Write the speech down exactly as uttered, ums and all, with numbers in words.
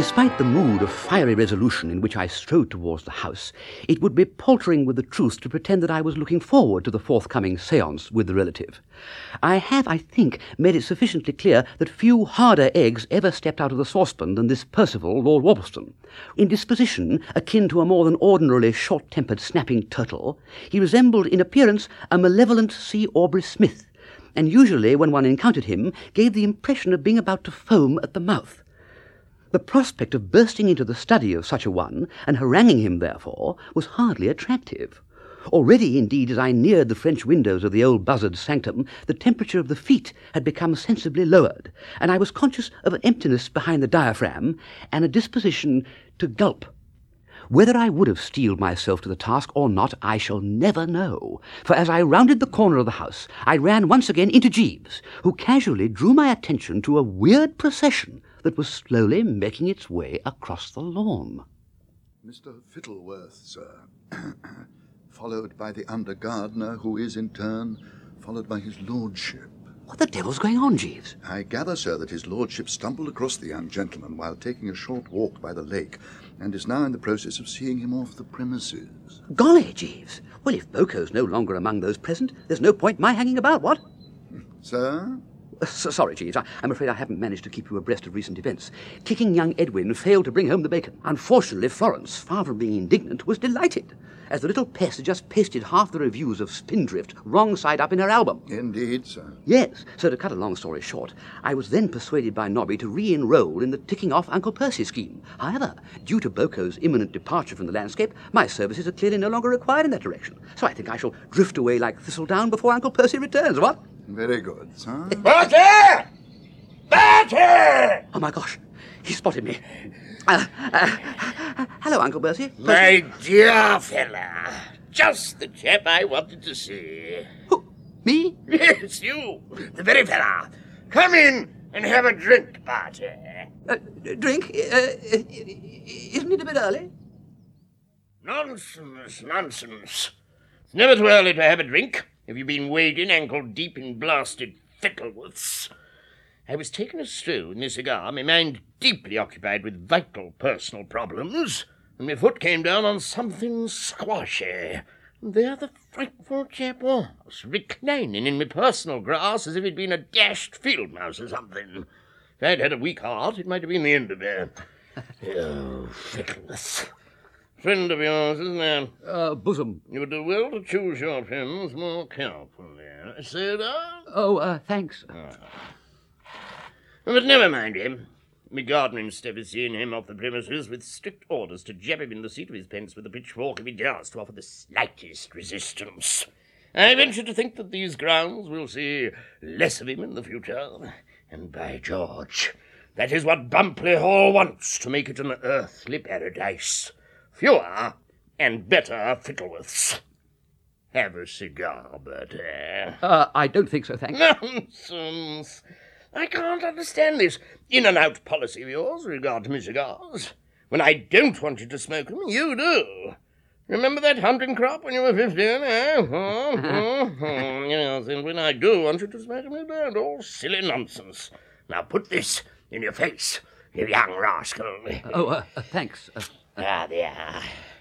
Despite the mood of fiery resolution in which I strode towards the house, it would be paltering with the truth to pretend that I was looking forward to the forthcoming séance with the relative. I have, I think, made it sufficiently clear that few harder eggs ever stepped out of the saucepan than this Percival, Lord Worplesdon. In disposition, akin to a more than ordinarily short-tempered snapping turtle, he resembled in appearance a malevolent C. Aubrey Smith, and usually, when one encountered him, gave the impression of being about to foam at the mouth. The prospect of bursting into the study of such a one, and haranguing him therefore, was hardly attractive. Already, indeed, as I neared the French windows of the old buzzard's sanctum, the temperature of the feet had become sensibly lowered, and I was conscious of an emptiness behind the diaphragm, and a disposition to gulp. Whether I would have steeled myself to the task or not, I shall never know, for as I rounded the corner of the house, I ran once again into Jeeves, who casually drew my attention to a weird procession that was slowly making its way across the lawn. Mister Fittleworth, sir, followed by the under-gardener, who is, in turn, followed by his lordship. What the devil's going on, Jeeves? I gather, sir, that his lordship stumbled across the young gentleman while taking a short walk by the lake, and is now in the process of seeing him off the premises. Golly, Jeeves! Well, if Boco's no longer among those present, there's no point my hanging about, what? Sir? Uh, so, sorry, Jeeves. I, I'm afraid I haven't managed to keep you abreast of recent events. Kicking young Edwin failed to bring home the bacon. Unfortunately, Florence, far from being indignant, was delighted, as the little pest had just pasted half the reviews of Spindrift wrong side up in her album. Indeed, sir. Yes. So to cut a long story short, I was then persuaded by Nobby to re-enroll in the ticking off Uncle Percy scheme. However, due to Boco's imminent departure from the landscape, my services are clearly no longer required in that direction. So I think I shall drift away like Thistledown before Uncle Percy returns, what? Very good, sir. Bertie! Bertie! Oh, my gosh. He spotted me. Uh, uh, hello, Uncle Percy. Percy. My dear fella. Just the chap I wanted to see. Who? Me? Yes, you. The very fella. Come in and have a drink, Bertie. Uh, drink? Uh, isn't it a bit early? Nonsense, nonsense. It's never too early to have a drink. Have you been wading ankle-deep in blasted Fittleworths? I was taking a stroll in this cigar, my mind deeply occupied with vital personal problems, and my foot came down on something squashy. And there the frightful chap was, reclining in my personal grass as if he'd been a dashed field mouse or something. If I'd had a weak heart, it might have been the end of me. Oh, Fittleworth. Friend of yours, isn't it? Uh, bosom. You would do well to choose your friends more carefully. I said, uh... Oh, uh, thanks. Oh. But never mind him. My gardening staff is seeing him off the premises with strict orders to jab him in the seat of his pants with a pitchfork if he dares to offer the slightest resistance. I venture to think that these grounds will see less of him in the future. And by George, that is what Bumpley Hall wants, to make it an earthly paradise. Fewer and better Fittleworths. Have a cigar, Bertie. Uh, I don't think so, thanks. Nonsense. I can't understand this in-and-out policy of yours with regard to my cigars. When I don't want you to smoke them, you do. Remember that hunting crop when you were fifteen, eh? Oh, oh, oh. Yes, and when I do want you to smoke them, you don't. All silly nonsense. Now put this in your face, you young rascal. Oh, uh, uh, thanks. Uh, Ah, there.